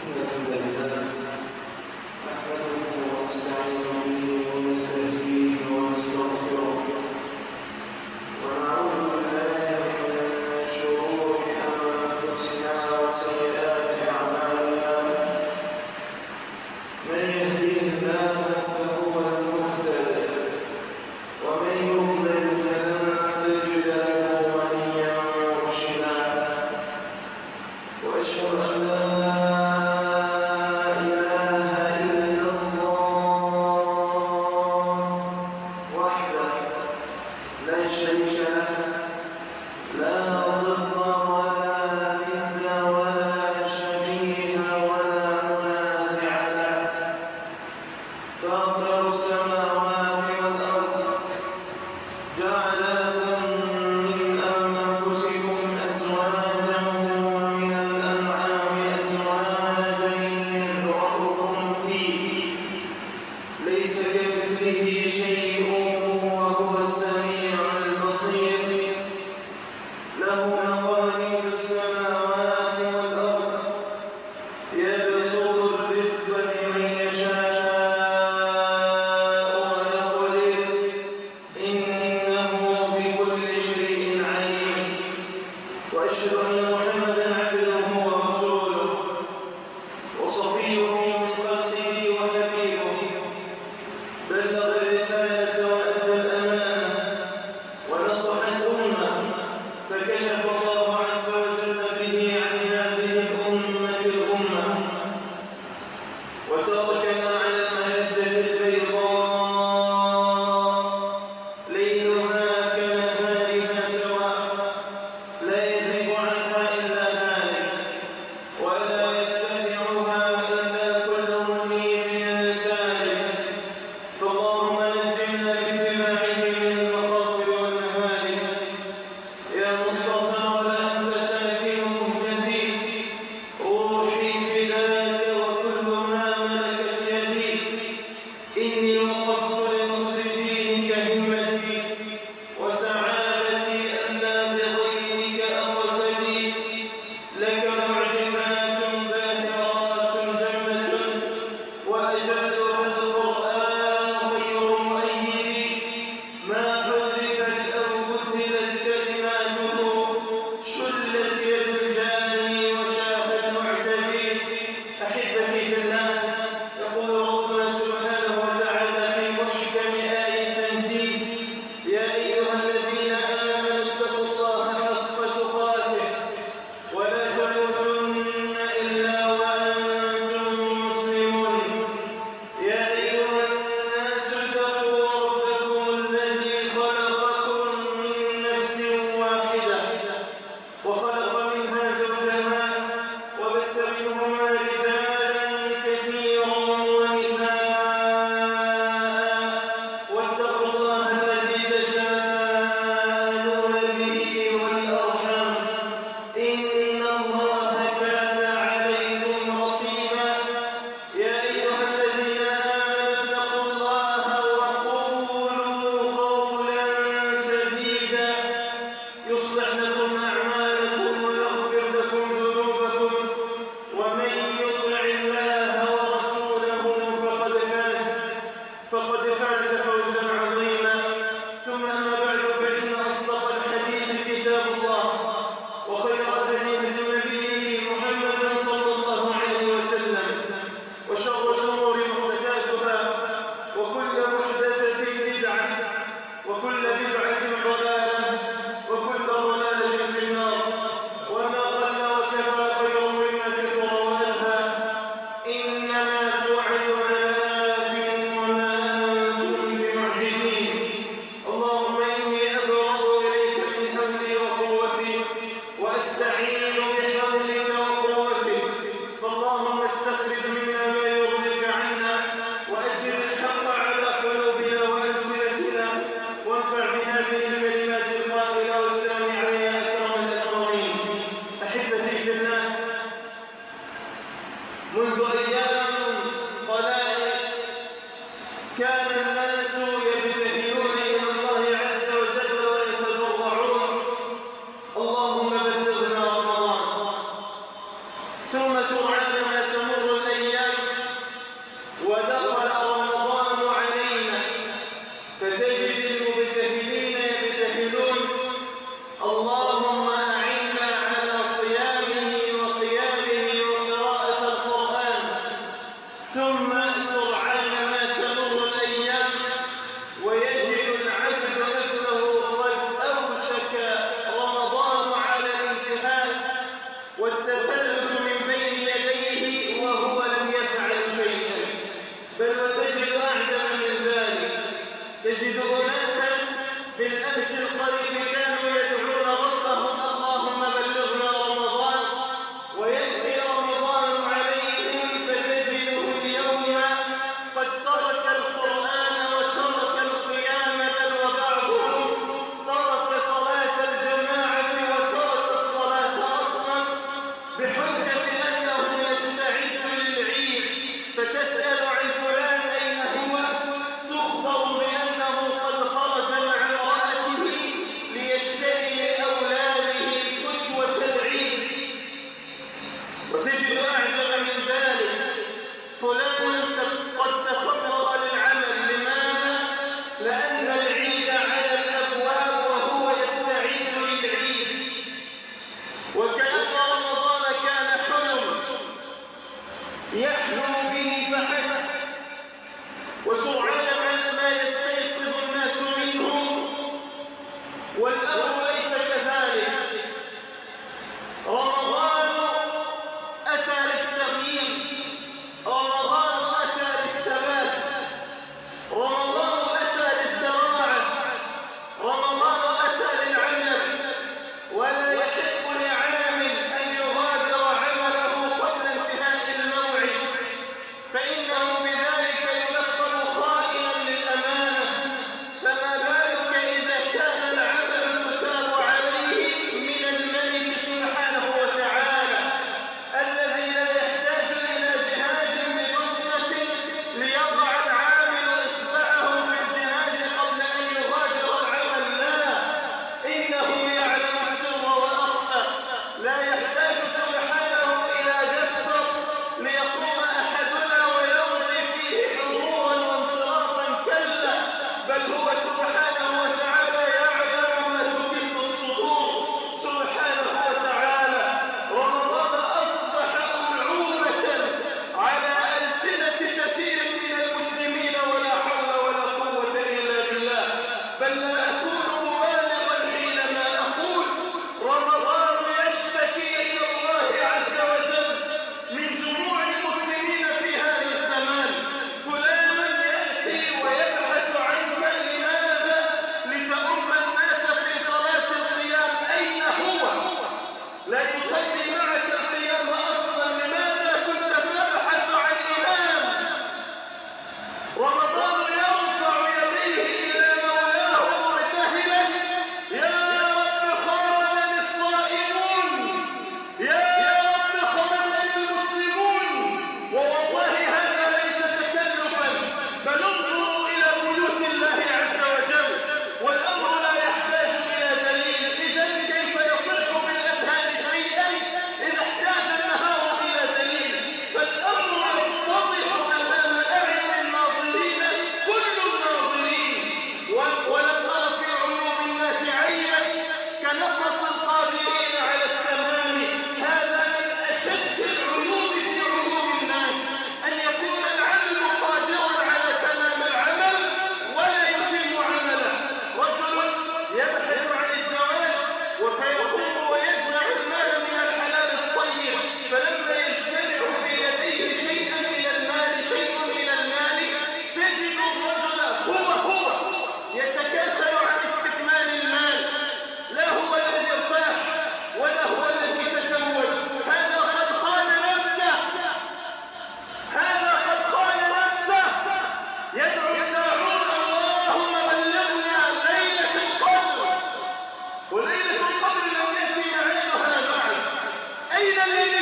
ثم سرعان ما تمر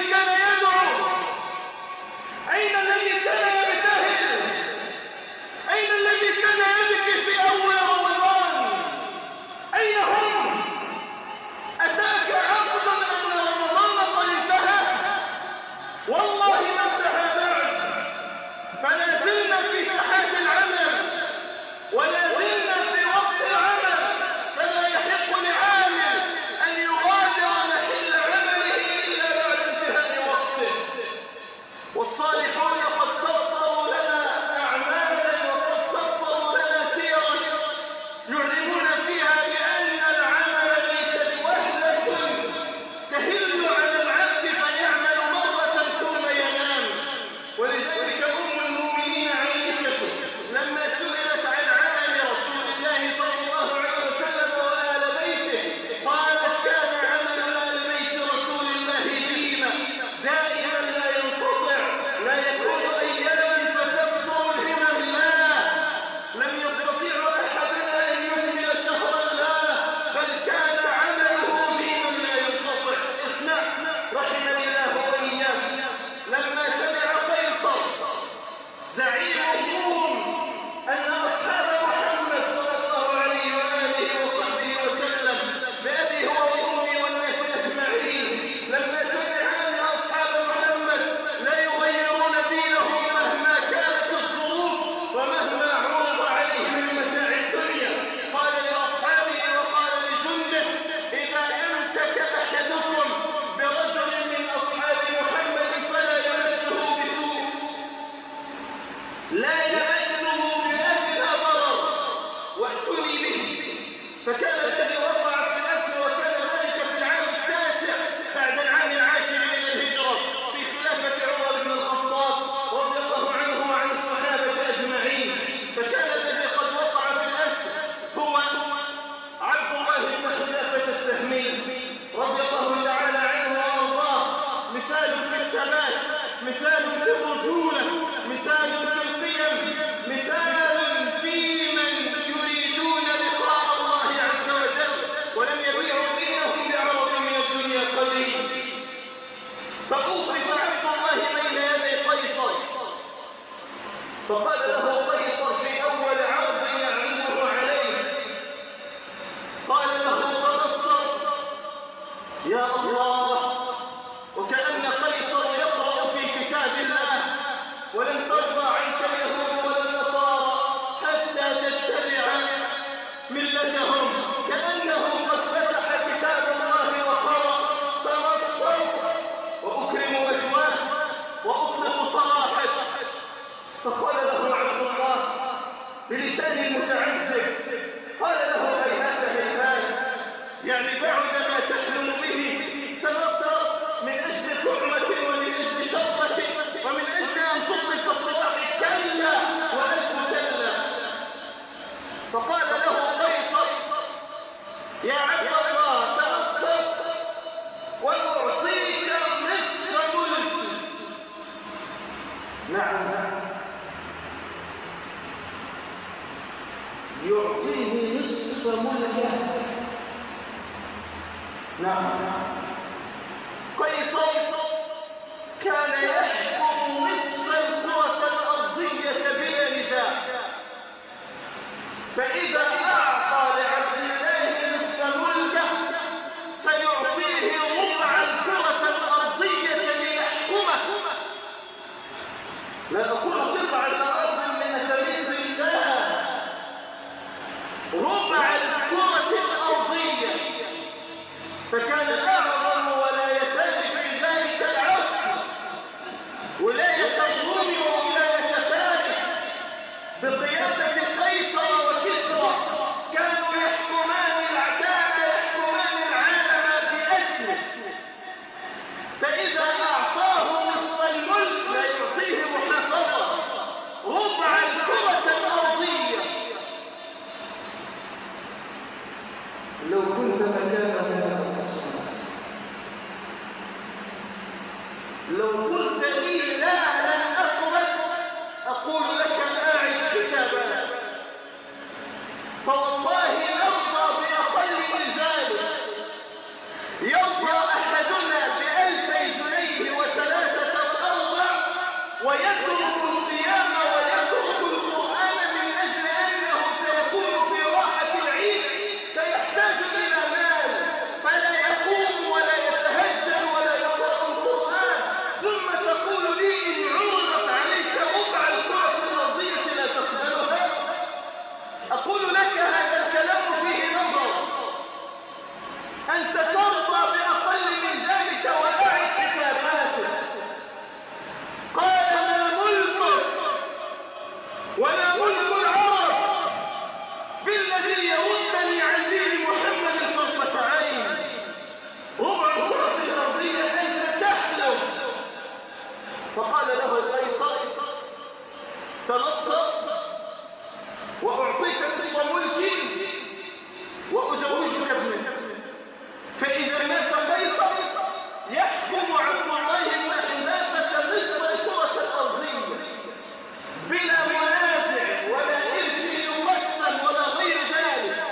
الذي كان يدعو؟ أين الذي كان يبتهل؟ أين الذي كان يبكي في أول رمضان؟ أين هم؟ أتاك عقد أن رمضان قد انتهى؟ والله ما انتهى بعد، فلا زلنا في ساحات العمل ولا زلنا في وقت العمل، فلا يحق لعامل أن يغادر محل عمله إلا بعد انتهاء وقته. والصالحون قد سطروا لنا أعمالا وقد سطروا لنا سيرا يعلمون فيها بأن العمل ليس بوهلة تهل على العبد فيعمل مرة ثم ينام. ولذلك أم المؤمنين عائشة لما سئلت عن عمل رسول الله صلى الله عليه وسلم وآل بيته قالت: كان عمل آل بيت رسول الله دائما لا ينقطع، لا يكون أياما فتفتر الهمم، لا، لم يستطيع أحدنا أن يكمل شهرا، لا، بل كان عمله ديما لا ينقطع. اسمع، رحمني الله وإياك، لما سمع قيصر زعيم الروم أن أصحاب محمد صلى الله عليه وآله وصحبه وسلم بأبي هو وأمي والناس أجمعين، لما سمع أن أصحاب محمد لا يغيرون دينهم مهما كانت الظروف ومهما عرض عليهم من متاع الدنيا، قال لأصحابه وقال لجنده: إذا أمسك أحدكم برجل من أصحاب محمد فلا يمسه بسوء، لا يمسه بأدنى ضرر، واتوني به. فكان الذي وقع في الأسر وكان ذلك في العام 9 بعد العام 10 من الهجرة في خلافة عمر بن الخطاب رضي الله عنه وعن الصحابة أجمعين. فكان الذي قد وقع في الأسر هو عبد الله بن حذافة السهمي رضي الله تعالى عنه وأرضاه، مثال في الثبات، مثال في الرجولة، مثال في القيم، مثال في من يريدون لقاء الله عز وجل ولم يبيعوا دينهم بعرض من الدنيا قليل. فأوقف عبد الله بين يدي قيصر، فقال له قيصر في أول عرض يعرضه عليه، قال له: تبصر يا الله. وكأن قيصر يقرأ في كتاب الله: ولن ترضى عنك اليهود ولا النصارى حتى تتبع ملتهم. كأنه قد فتح كتاب الله وقرأ: تنصف وأكرم مثواه وأطلق صراحه. فقال له عبد الله بلسان متعجب، قال له: هيهات هيهات، يعني بعد ما تحلم به، تنصف من أجل طعمة ومن أجل شربة ومن أجل أن تطلق صراحك، كلا وألف كلا. فقال له قيصر: يا عبد الله، تنصف وأعطيك نصف ملك. نعم، يعطيه نصف ملكه. نعم، قيصر كان يحكم نصف الكرة الأرضية بلا نزاع، فإذا أعطى لعبد الله نصف ملكه سيعطيه ربع الكرة الأرضية ليحكمه. لا أقول قطعة أرض من متر، لا، ربع الكرة الأرضية. فكان أعظم ولايتان في ذلك العصر ولاية الروم وولاية فارس بقيادة قيصر وكسرى، كانوا يحكمان العالم بأسره. فإذا أعطاه نصف الملك لا يعطيه محافظة، ربع الكرة الأرضية. لو كنت مكانه لو قلت لي لا لن أقبل، أقول لك أعد حسابك. فوالله نرضى بأقل من ذلك. يرضى أحدنا ب2000 جنيه فقال له القيصر تنصص وأعطيك نصف ملكي وأزوجك ابنك. فإذا مات قيصر يحكم عبد الله بن حذافة نصف الكرة الأرضية بلا منازع ولا إرث يقسم ولا غير ذلك.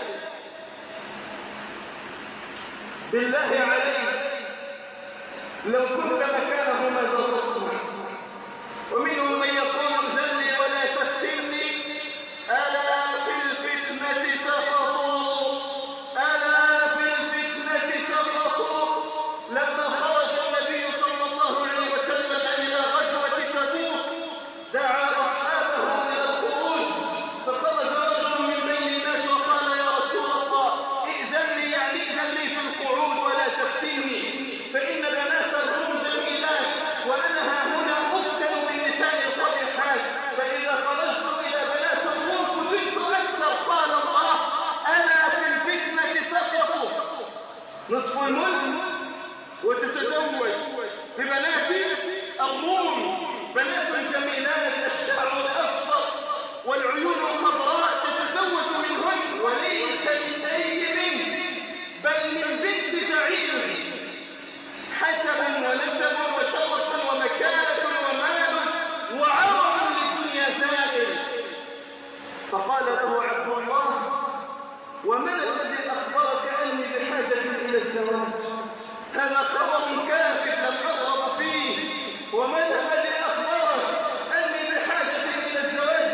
بالله عليك لو كنت مكانه ماذا تصنع؟ ومنهم من يقول ذلي ولا تفتني ألا في الفتنة سقطوا ألا في الفتنة سقطوا. لما خرج النبي صلى الله عليه وسلم إلى غزوة تبوك دعا أصحابه إلى الخروج، فخرج رجل من بين الناس وقال يا رسول الله ائذن لي، يعني ائذن لي في القعود ولا تفتني، فإن بنات الروم جميلات وأنا ها هنا أفتن بالنساء الصالحات، فإذا خرجت إلى بنات الروم فتنت أكثر. قال الله ألا في الفتنة سقطوا. نصف الملك وتتزوج ببنات الروم، بنات جميلات الشعر الأصفر والعيون الخضراء، تتزوج منهن وليس من أي بنت بل من بنت زعيم، حسبا ونسبا وشرفا ومكانة ومال وعرض للدنيا زائل. فقال له عبد الله ومن الذي أخبرك أني بحاجة إلى الزواج؟ هذا خبر كاذب لم أرغب فيه. ومن الذي أخبرك أني بحاجة إلى الزواج؟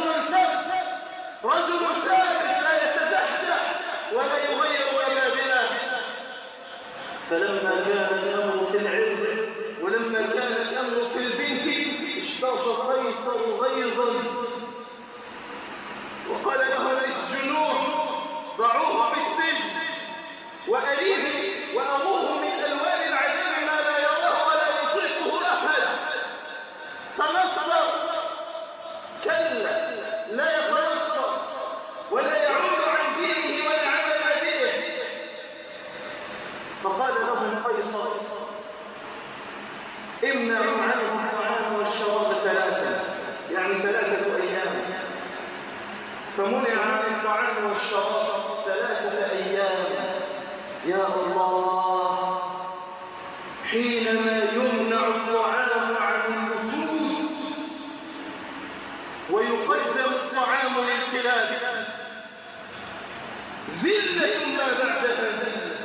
رجل ثابت لا يتزحزح ولا يغير مبادئه. فلما كان الأمر في العرض ولما كان الأمر في البنت اشتاق قيصر غيظا وقال له اسجنوه، ضعوه في السجن وأريه وأروه من ألوان العذاب ما لا يراه ولا يطيقه أحد. تنصص كلا لا يتنصص ولا يعود عن دينه ولا عن مبادئه. فقال له القيصر امنعوا عنه الطعام والشراب ثلاثة، يعني 3 أيام. فمنع عن الطعام والشراب 3 أيام. يا الله، حينما يمنع الطعام عن الأسود ويقدم الطعام للكلاب ذلة ما بعدها ذلة،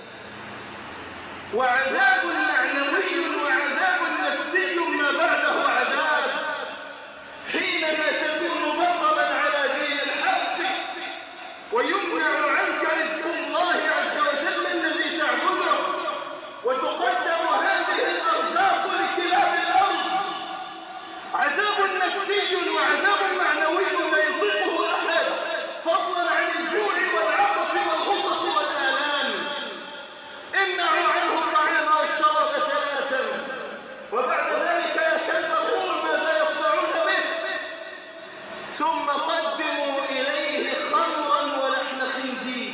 وعذاب معنوي وعذاب نفسي ما بعده عذاب. حينما تكون بطلا على دين الحق ويمنع عنك رزق الله عز وجل الذي تعبده وتقدم هذه الأرزاق لكلاب الأرض، عذاب نفسي وعذاب معنوي لا يطيقه أحد، فضلا عن الجوع والعطش والغصص والآلام. امنعوا عنه الطعام والشراب 3 وبعد ذلك يتنبهون ماذا يصنعون به. ثم قدموا إليه خمرا ولحم خنزير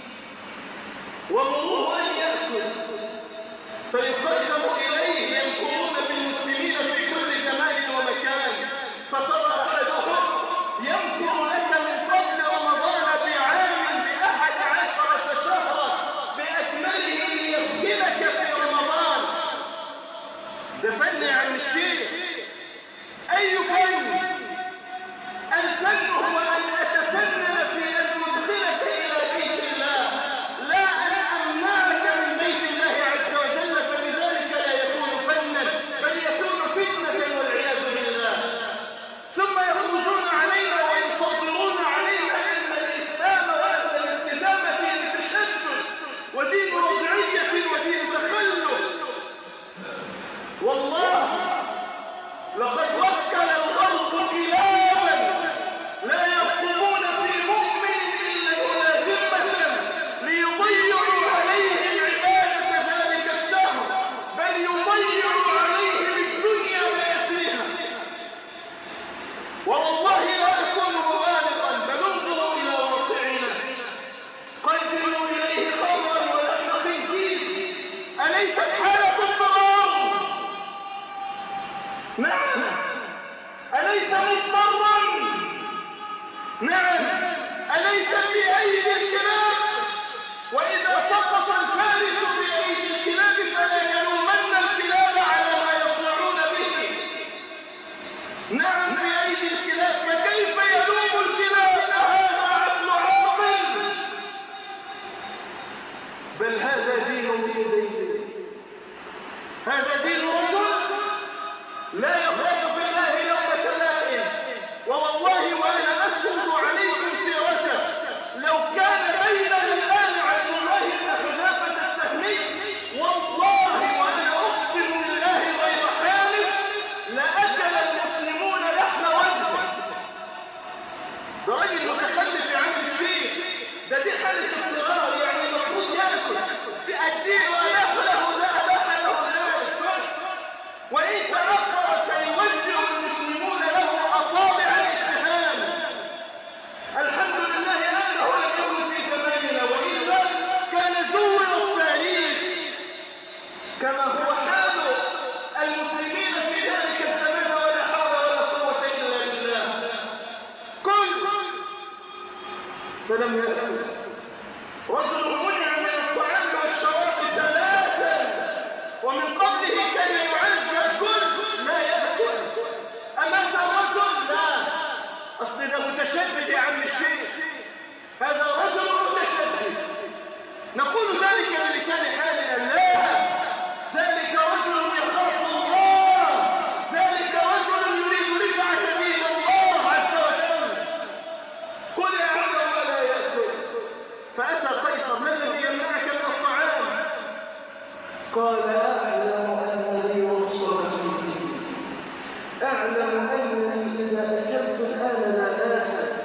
ومروه أن يأكل، فيقدم إليه. ينكرون بالمسلمين في كل زمان ومكان، فترى أحدهم ينكر لك من قبل رمضان بعام ب11 شهرا بأكمله ليفتنك في رمضان. ده فن يا عم الشيخ. أي فن؟ الفن هو أن أتفنن في أن أدخلك إلى بيت الله، لا أن أمنعك من بيت الله عز وجل، فبذلك لا يكون فنا بل يكون فتنة والعياذ بالله. ثم يخرجون علينا ويفضلون علينا أن الإسلام وأن الالتزام دين تشدد ودين رجعية ودين تخلف. والله لقد وكل الغرب كلابا لا يرقبون في مؤمن إلا ذمة ليضيعوا عليهم عبادة ذلك الشهر، بل يضيعوا عليهم الدنيا بأسرها. والله لا أكون مبالغا، بل انظروا إلى واقعنا. قدموا إليه خمرا ولحم خنزير، أليست حالة اضطرار؟ نعم. أليس مضطرا؟ نعم. أليس في أيدي الكلاب؟ وإذا سقط الفارس في أيدي الكلاب فلا يلومن الكلاب على ما يصنعون به. نعم في أيدي الكلاب، فكيف يلوم الكلاب؟ هذا عقل عاقل، بل هذا دين متدين، هذا دين رجل لا يخاف في الله لومة لائم. ووالله وأنا أسرد عليكم سيرته، لو كان بيننا الآن عبد الله بن حذافة السهمي، والله وأنا أقسم بالله غير حالف لأكل المسلمون لحم وجهه. ده راجل متخلف يا عم الشيخ، دي حالة اضطرار، يعني المفروض ياكل، الدين أباح له ده أباح له ذلك، وإن تأخر سيوجه المسلمون له أصابع الاتهام. الحمد لله أنه لم يكن في زماننا، وإلا كان زور التاريخ كما هو حال المسلمين في ذلك الزمان، ولا حول ولا قوة إلا بالله. كل فلم يأكل رجل منع من الطعام والشراب ثلاثا، ومن قبله كان يعذب كل ما يأكل. أمات الرجل؟ لا، أصل ده متشدد يا عم الشيخ، هذا رجل متشدد. نقول ذلك بلسان حالنا، لا، ذلك رجل يخاف الله، ذلك رجل يريد رفعة دين الله عز وجل. كل يا عم ولا يأكل. فأتى قيصر: ما الذي يمنعك من الطعام؟ قال: أعلم أن لي رخصة في الدين، أعلم أنني إذا أكلت الآن لا آثم،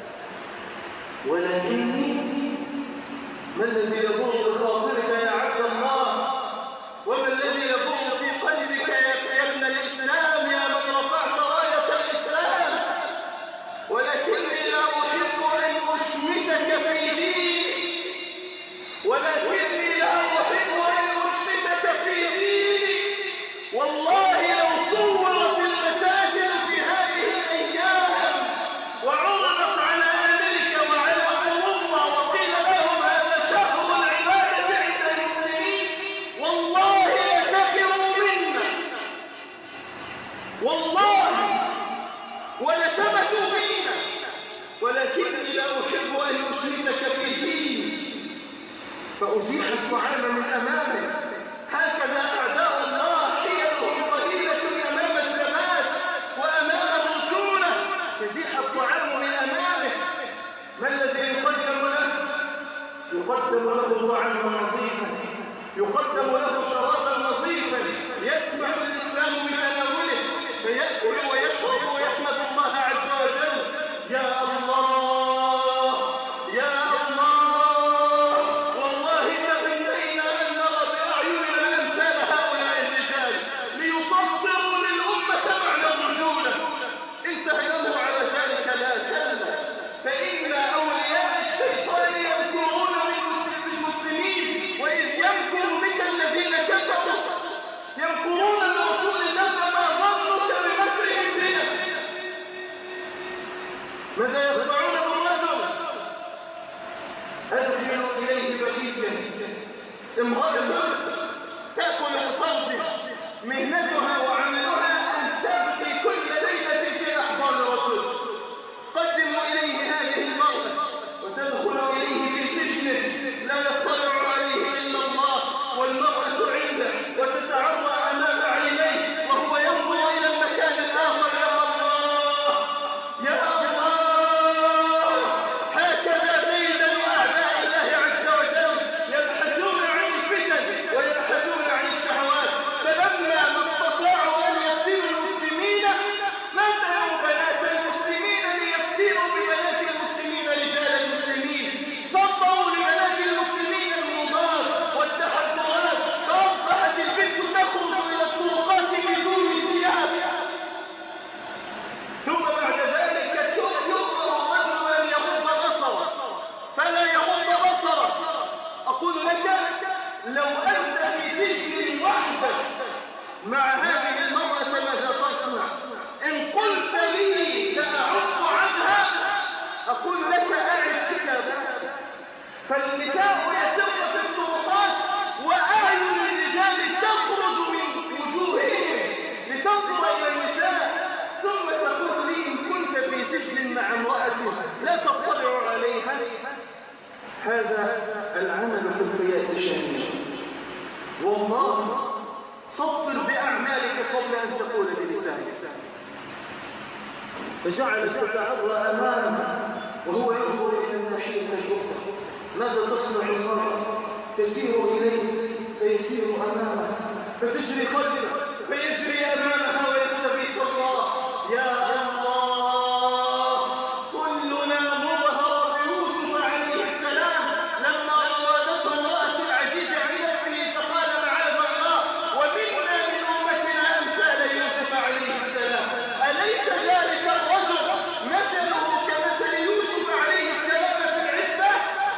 ولكني ما الذي يضر بخاطرك يا عبد الله؟ وما الذي يضر في قلبك يا ابن الإسلام، يا من رفعت راية الإسلام؟ ولكني لا أحب أن أشمتك في ديني، ولكني لا أحب أن أشمتك في ديني. والله لو صورت المساجد في هذه الأيام وعرضت على أمريكا وعلى أوروبا وقيل لهم هذا شهر العبادة عند المسلمين، والله لسخروا منا، والله ولشمتوا فينا. ولكني لا أحب أن أشمتك في ديني، فأزيح الطعام من أمامه. هكذا أعداء الله حيلهم قليلة أمام الثبات وأمام الرجولة، يزيح الطعام من أمامه. ما الذي يقدم له؟ يقدم له طعاما نظيفا، يقدم له شرابا نظيفا يسمح الإسلام بتناوله، فيأكل ويشرب ويحمد الله عز وجل. يا الله، يا الله، والله تمنينا أن نرى فجعلت تتعرى أمامه وهو ينظر إلى الناحية الأخرى. ماذا تصنع المرأة؟ تسير إليه فيسير أمامه، فتجري خلفه فيجري أمامها ويستغيث الله. يا الله، كلنا مبهر بيوسف عليه السلام لما راودته امرأة العزيز عن نفسه فقال معاذ الله، ومنا من أمتنا أمثال يوسف عليه السلام. أليس ذلك الرجل مثله كمثل يوسف عليه السلام في العفة؟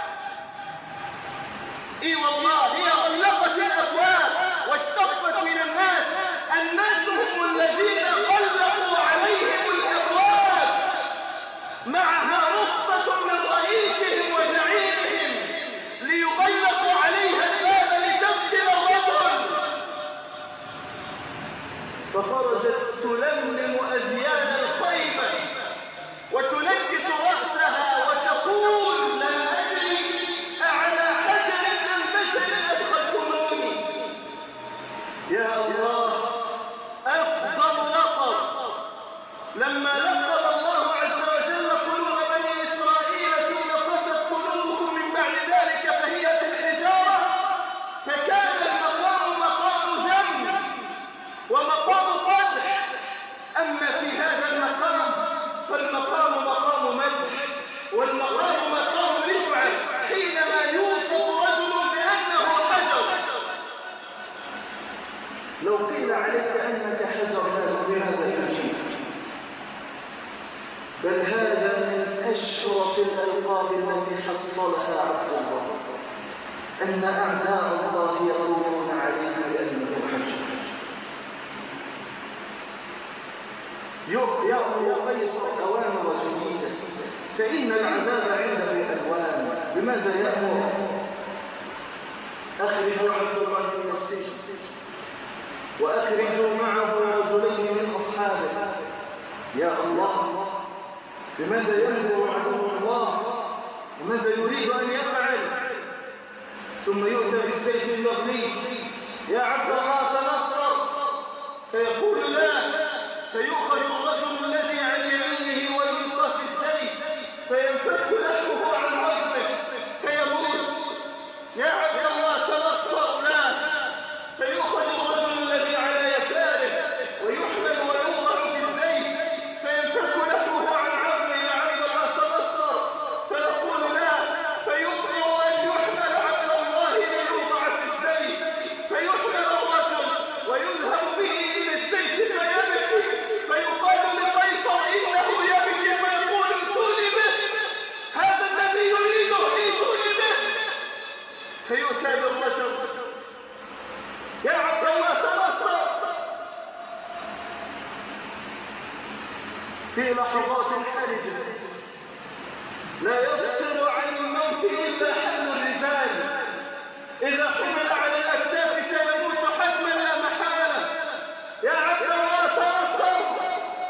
إي والله، هي غلقت الأبواب واستخفت من الناس. الناس هم الذين غلقوا عليهم الأبواب، معها رخصة من رئيسهم وزعيمهم ليغلقوا عليها الباب لتفتن الرجل. فخرجت تلملم أزيان الخيبة وتنكس رأسها وتقول لا أدري أعلى حجر من بشر أدخلتموني. يا الله، أفضل لقب لما لقب الله عز وجل قلوب بني إسرائيل ثم قست قلوبكم من بعد ذلك فهي كالحجارة، فكان المقام مقام ذنب ومقام قدح. أما في هذا المقام فالمقام مقام مدح والمقام مقام رفعة، حينما يوصف رجل بأنه حجر. لو قيل عليك أنك حجر بماذا تمشي؟ بل هذا من أشرف الألقاب التي حصلها عبد الله، أن أعداء الله يقولون عليه بأنه حجر. يأمر قيصر أوامر جديدة، فإن العذاب عنده ألوان. بماذا يأمر؟ أخرجوا عبد الله من السجن وأخرجوا معه رجلين من أصحابه. يا الله، بماذا يأمر عدو الله وماذا يريد أن يفعل؟ ثم يؤتى بالزيت المغلي. يا عبد الله تنصر، فيقول لا، فيؤخذ الرجل الذي عن يمينه ويلقى في الزيت فينفك لحمه عن عظمه فيموت. يا عبد الله تنصر، لا، فيؤخذ الرجل الذي على يساره ويحمل ويوضع في الزيت فينفك لحمه عن عظمه. يا عبد الله تنصر، فيقول لا، فيؤمر أن يحمل عبد الله ليوضع في الزيت فيحمل الرجل ويذهب به إلى الزيت فيبكي، فيقال لقيصر إنه يبكي فيقول ائتوني به، هذا الذي يريده ائتوني به. فيؤتى بالرجل. يا عبد الله تنصر. في لحظات حرجة لا يفصل عن الموت إلا حمل الرجال، إذا حمل على الأكتاف سيموت حتما لا محالة. يا عبد الله تنصر،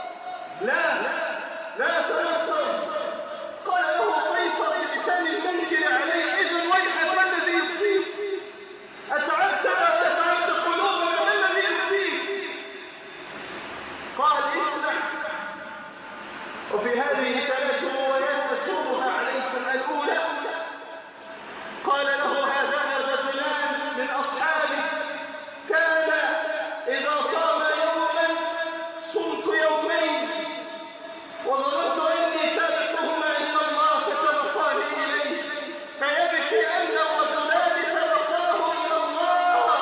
لا تنصر. قال له قيصر بلسان المنكر عليه إذن ويحك، ما الذي يبكيك؟ أتعبتنا وتتعبت قلوبنا، ما الذي يبكيك؟ قال اسمع. وفي هذه 3 روايات أسردها عليكم. الأولى قال له هذان الرجلان من أصحابه كان إذا صام يوما صمت يومين وظننت أني سابقهما إلى الله فسبقاني إليه، فيبكي أن الرجلان سبقاه إلى الله،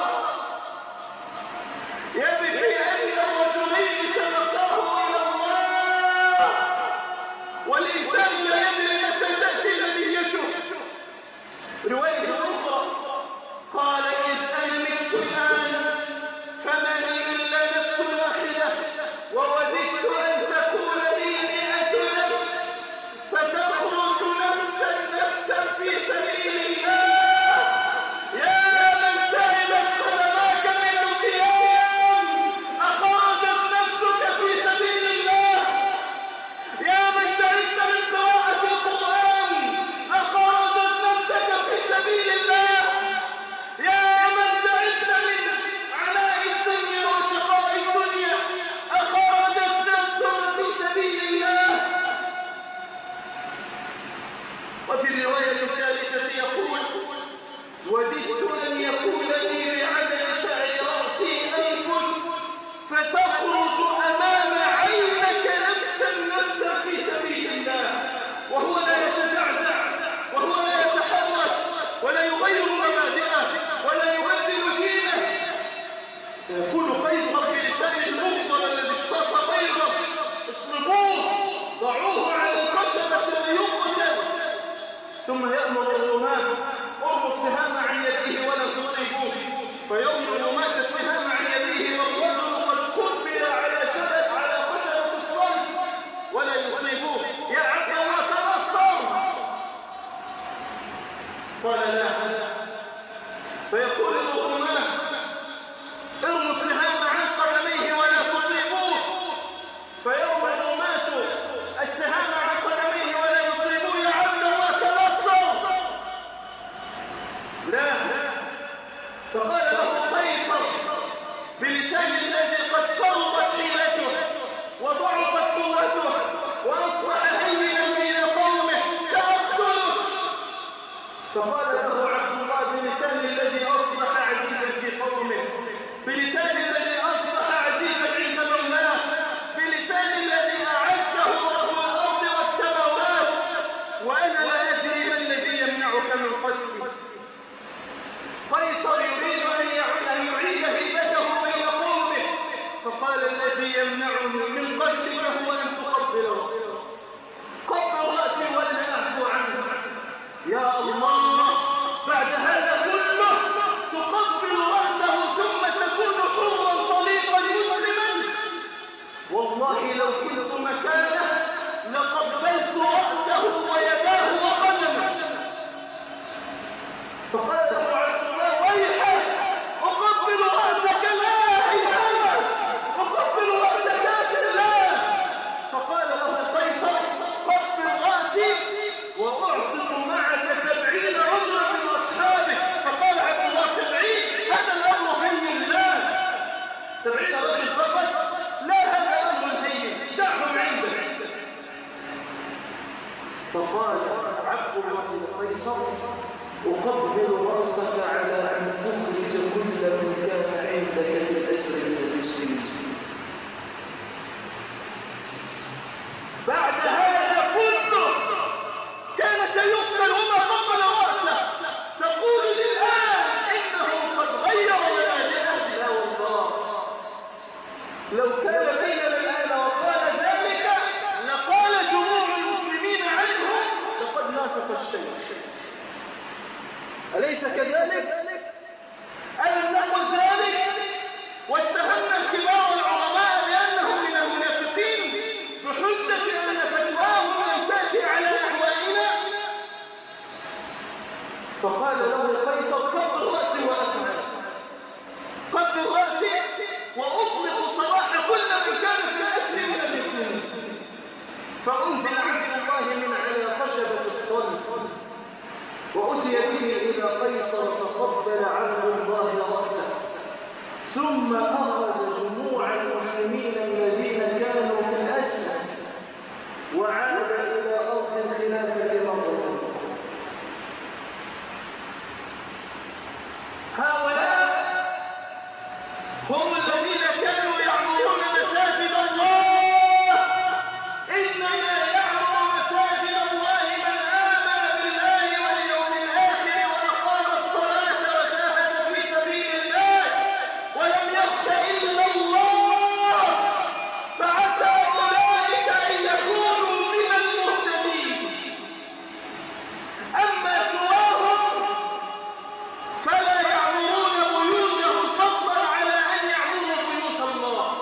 يبكي أن الرجلين سبقاه إلى الله. والإنسان فقال الذي يمنعني من قتلك هو أن تقبل رأسي. قبل رأسي ولا أعفو عنه. يا الله، بعد هذا كله تقبل رأسه ثم تكون حرا طليقا مسلما؟ والله لو كنت مكانه لقبلت رأسه ويداه وقدمه. فقال له عبد الله: ويحك، أقبل رأسك؟ لا، هيهات، أقبل رأس كافر؟ لا. فقال له قيصر: قبل رأسي وأعتق معك 70 رجلا من أصحابه. فقال عبد الله: 70؟ هذا الأمر هين. لا، 70 رجل فقط؟ لا، هذا أمر هين، دعهم عندك. فقال عبد الله لقيصر: أقبل رأسك على أن تخرج كل من كان عندك في الأسر من المسلمين. بعد هذا كله كان سيقتل وما قبل رأسه. تقول للآن إنه قد غير ولاده. لا والله، لو كان بيننا الآن وقال ذلك لقال جموع المسلمين عنه لقد نافق الشيء. أليس كذلك؟ ألم نقل ذلك؟ واتهمنا الكبار العظماء بأنهم من المنافقين بحجة أن فتواهم لم تأتي على أهوائنا. فقال له قيصر: قبل رأسي وأسمع، قبل رأسي وأطلق صراح كل من كان في الأسر من المسلمين. فأنزل عزل الله من على خشبة الصلب وأتي به إلى قيصر فقبل عبد الله رأسه، ثم أخذ جموع المسلمين الذين كانوا في الأسر وعاد إلى أرض الخلافة مرة أخرى. هؤلاء هم الذين كانوا يعمرون مساجد الله. إنما يعمر مساجد الله من آمن بالله واليوم الآخر وأقام الصلاة وجاهد في سبيل الله ولم يخش إلا الله، فعسى أولئك أن يكونوا من المهتدين. أما سواهم فلا يعمرون بيوتهم فضلا على أن يعمروا بيوت الله.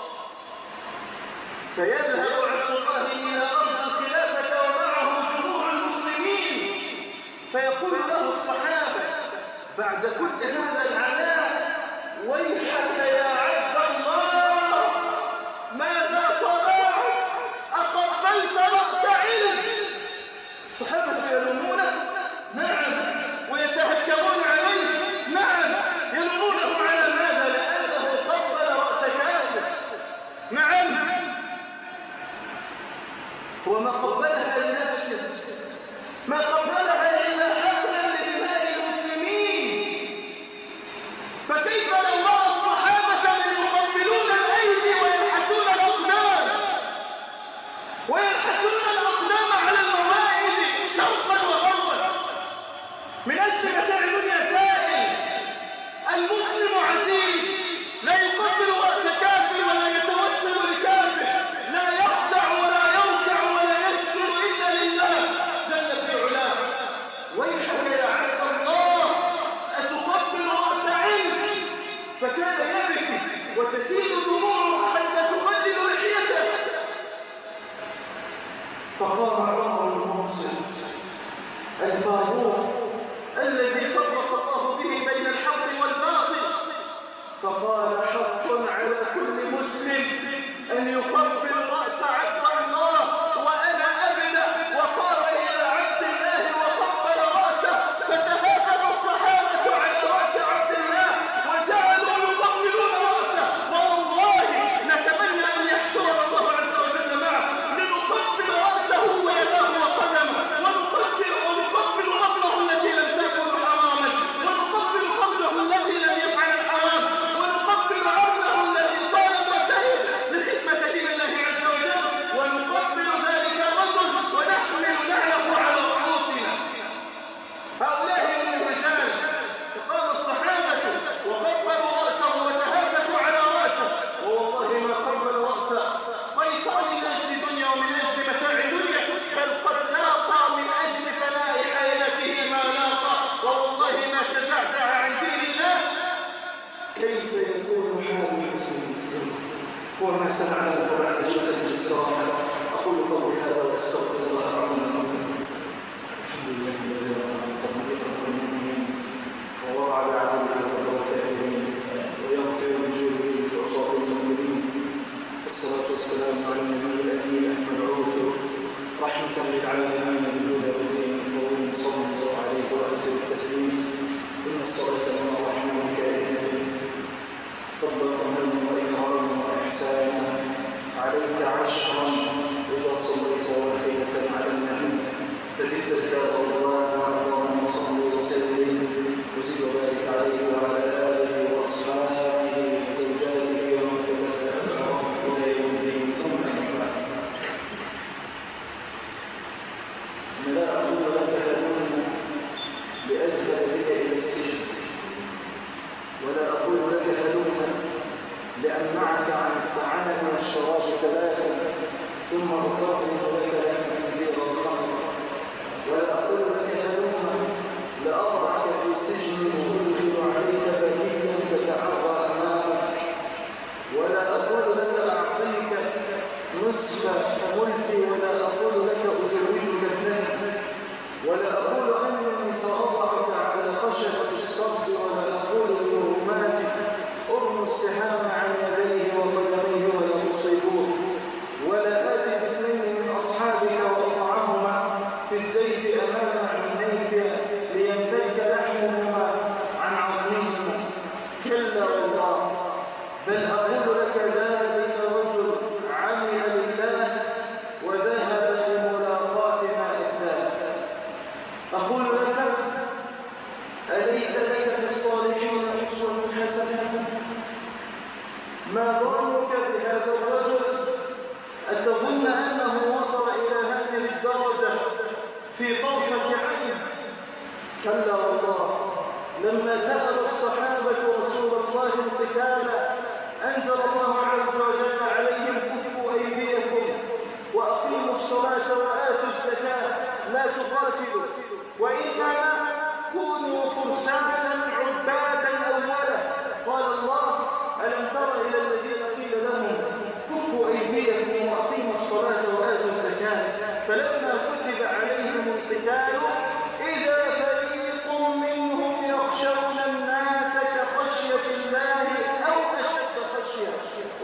فيذهب عبد الله إلى أرض الخلافة ومعه جموع المسلمين، فيقول له الصحابة بعد كل هذا العناء: ويحك يا عبد الله، ماذا صنعت؟ أقبلت رأس علم؟ الصحابة يلومونه؟ نعم. ويتهكمون عليه؟ نعم. يلومونه على ماذا؟ لأنه قبل رأس كافر. نعم. وما قبلها لنفسه، ما قبلها إلا حقنا لدماء المسلمين. فكيف لو رأى الصحابة من يقبلون الأيدي ويلحسون الأقدام على الموائد شرقا وغربا من أجل متاع دنيا سائل؟ المسلم عزيز، لا يقبل رأس كافر ولا يتوسل لكافر، لا يخدع ولا يركع ولا يسجد أحسن عزم بعد جلسة الاستراحة. أقول قولي هذا وأستغفر الله العظيم. الحمد لله الذي رفع فضله المؤمنين ووضع بعدله الكافرين ويغفر بجوده لعصاة المؤمنين. والصلاة والسلام على النبي الأمين المبعوث رحمة للعالمين بالهدى والدين القويم صلى الله عليه وآله التسليم. إن الصلاة والرحمة كائنة فضلا وإكراما وإحسانا عليك عشرا إذا صليت واحدة على النعيم فزد تزداد رضوانا. اللهم صل وسلم وزد وبارك عليه وعلى آله وأصحابه وزوجاته ومن تبعهم إلى يوم الدين. ثم أما لا أقول لك هلم لأذهب بك إلى السجن، ولا أقول لك هلم لأمنعك عن الطعام والشراب ثلاثا ثم أقرب لك لأن تنزل الخمر، ولا أقول لك هلم لأضعك في سجن وأنزل عليك بكيا تتعرى أمامك، ولا أقول لك أعطيك نصف ملكي، ولا أقول لك أزوجك ابنتي، ولا أقول أنني سأضعك على خشبة الصد، ولا أقول لرماتك أرموا السهام عن يديه وقدميه ولا تصيبوه، ولا آتي باثنين من أصحابك وأضعهما في الزيت أمام عينيك لينفك لحمهما عن عظمهما. كلا والله، بل أقول لك ذلك رجل عمل لله وذهب لملاقاة ما أداه. أقول لك أليس ليس في الصالحين أسوة حسنة؟ ما ظنك بهذا الرجل؟ أتظن أنه وصل إلى هذه الدرجة في طرفة عين؟ كلا والله، لما سأل الصحابة رسول الله القتال أنزل الله عز وجل عليهم كفوا أيديكم وأقيموا الصلاة وآتوا الزكاة لا تقاتلوا وإنما كونوا فرسانا عبادا أولا. قال الله: ألم تر إلى الذين قيل لهم كفوا أيديكم وأقيموا الصلاة وآتوا الزكاة فلما كتب عليهم القتال إذا فريق منهم يخشون الناس كخشية الله أو أشد خشية.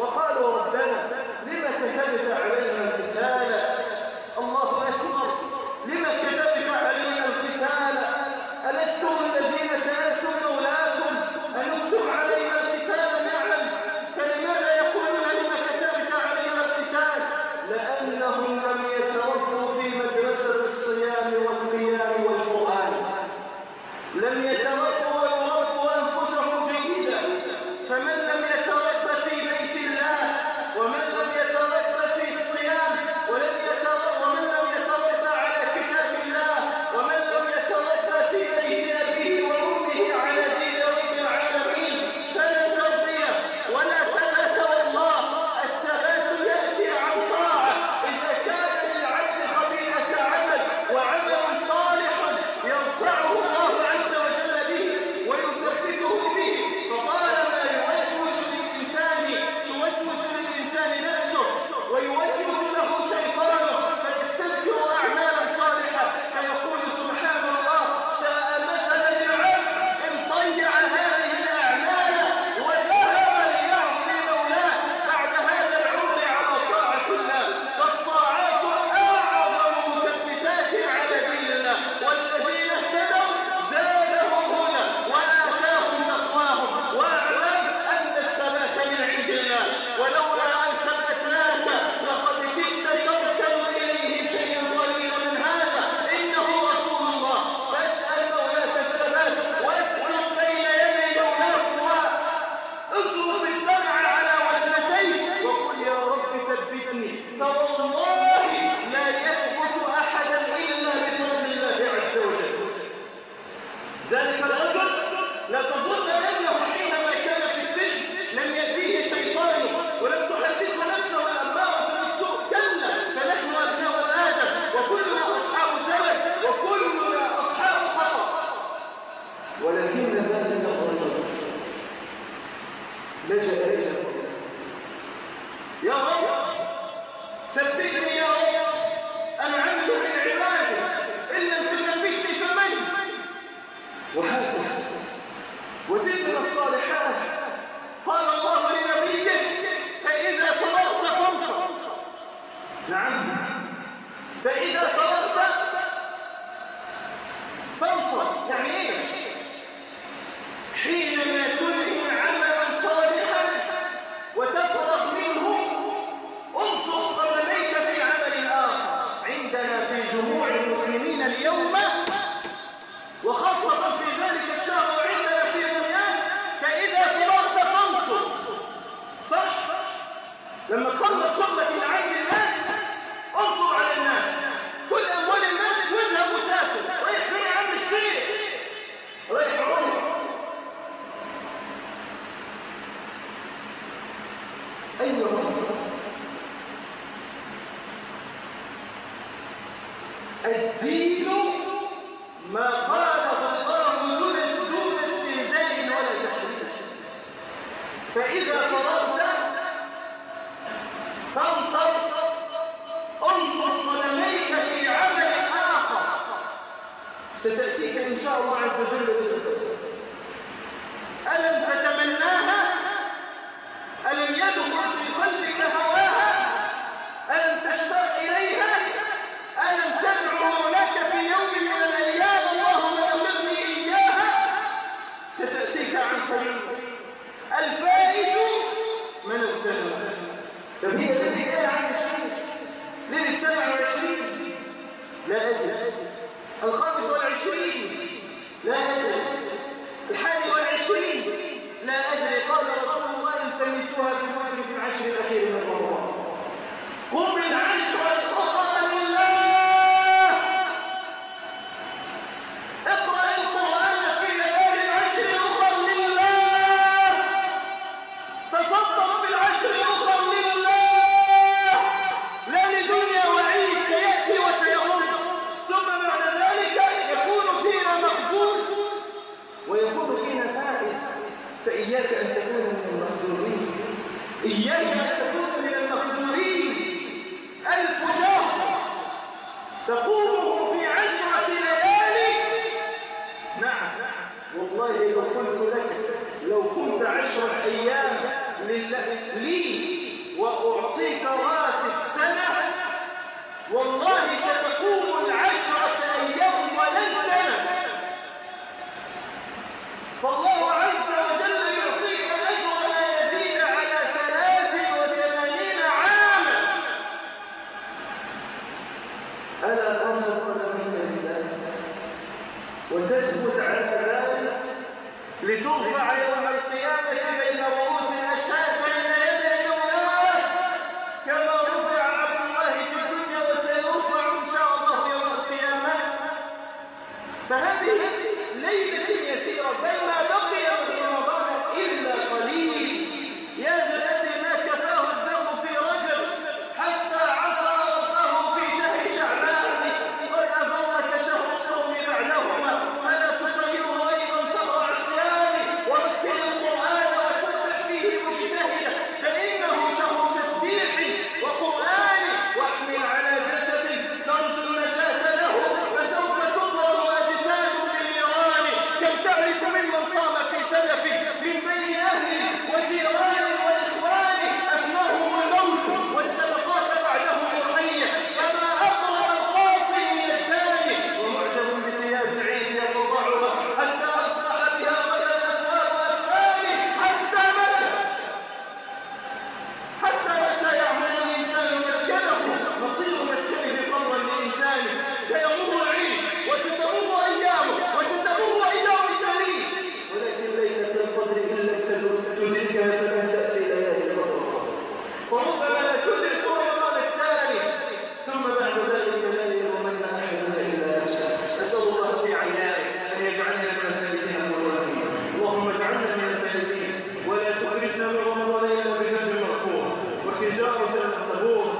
رب ثبتني يا رب، أنا عبد من عبادك، إن لم تثبتني فمن؟ وهكذا. وزدنا الصالحات. قال الله لنبيه فإذا فرغت فانصب. نعم، فإذا فرغت فانصب يعني ايش؟ حينما تنهي عملا صالحا وتفرغ منه انصب قدميك في عمل آخر. عندنا في جموع المسلمين اليوم وخاصة في ذلك الشهر وعندنا في رمضان فإذا فرغت فانصب. صح؟ لما تخلص شغلك من عند الناس انصب على الناس، كل أموال الناس واذهب وسافر. رايح فين يا عم الشيخ؟ رايح عمره. أيوة، الدين ما قاله الله دون استهزاء ولا تحريف. فإذا فرغت فانصب، انصب قدميك في عمل آخر ستأتيك إن شاء الله عز وجل. ألم تتمناها؟ ألم يدخل في قلبك هواها؟ ألم تشتاق إليها؟ ألم تدعو لك في يوم من الأيام اللهم بلغني إياها؟ ستأتيك عن قريب. الفائز من اغتنم. طب هي الذي قال عن الشمس ليلة 27 لا أدري، 25 لا أدري، 21 لا أدري. قال رسول الله التمسوها في الوتر في العشر الأخير من رمضان. قم العشر الأخرى لله. اقرأ القرآن في ليالي العشر الأخرى لله. تصدق بالعشر الأخرى لله، لا لدنيا وعيد سيأتي وسيمر. ثم بعد ذلك يكون فينا مخزون ويكون فينا فائز. فإياك أن تكون من المخزونين، إياك أن تكون من المخزونين. 1000 شهر تقومه في 10 ليالي. نعم والله لو قلت لك لو كنت 10 أيام لي وأعطيك راتب سنة والله ستقوم 10 أيام ولن تنم. فالله عز وجل يعطيك أجر ما يزيد على 83 عاما. ألا تنصر قسمك لله وتثبت على ذلك لترفع يوم القيامة بين رؤوس الأشهاد بين يدي الله كما رفع عبد الله في الدنيا وسيرفع إن شاء الله يوم القيامة. فهذه ليلة يسيرة زي ما بقي من رمضان إلا قليل. يا ذا الذي ما كفاه الذنب في رجب حتى عصى ربه في شهر شعبان قد أذرك شهر الصوم بعدهما فلا تصيره أيضا شهر عصيان. ورتل القرآن وسبح فيه مجتهدا فإنه شهر تسبيح وقرآن. واحمل على جسدك ترجو النجاة له فسوف تضرب أجساد بالنيران. كم تعرف ممن صام في سلف من بين أهله وجيران وإخوان أبناهم الموت واستبقاك بعدهم الحية. كما أقرأ القاصي من الداني ومعجب بثياب العيد يقطعها حتى أصبح بها غدا أثواب أكفان. حتى متى يعمل الإنسان مسكنه مصير مسكنه قبرا لإنسانه. سيمر العيد وستمر أيامه وستمر أيام التاريخ ولكن ليلة القدر إن لم تدركها فلن تأتي ليالي القدر. فربما لا تدرك رمضان التالي ثم بعد ذلك لا يلومن أحد إلا نفسه. أسأل الله في عنائه أن يجعلنا من الفائزين المظلمين. اللهم اجعلنا من الفائزين ولا تخرجنا من رمضان إلا بذنب مغفور وتجارة تبور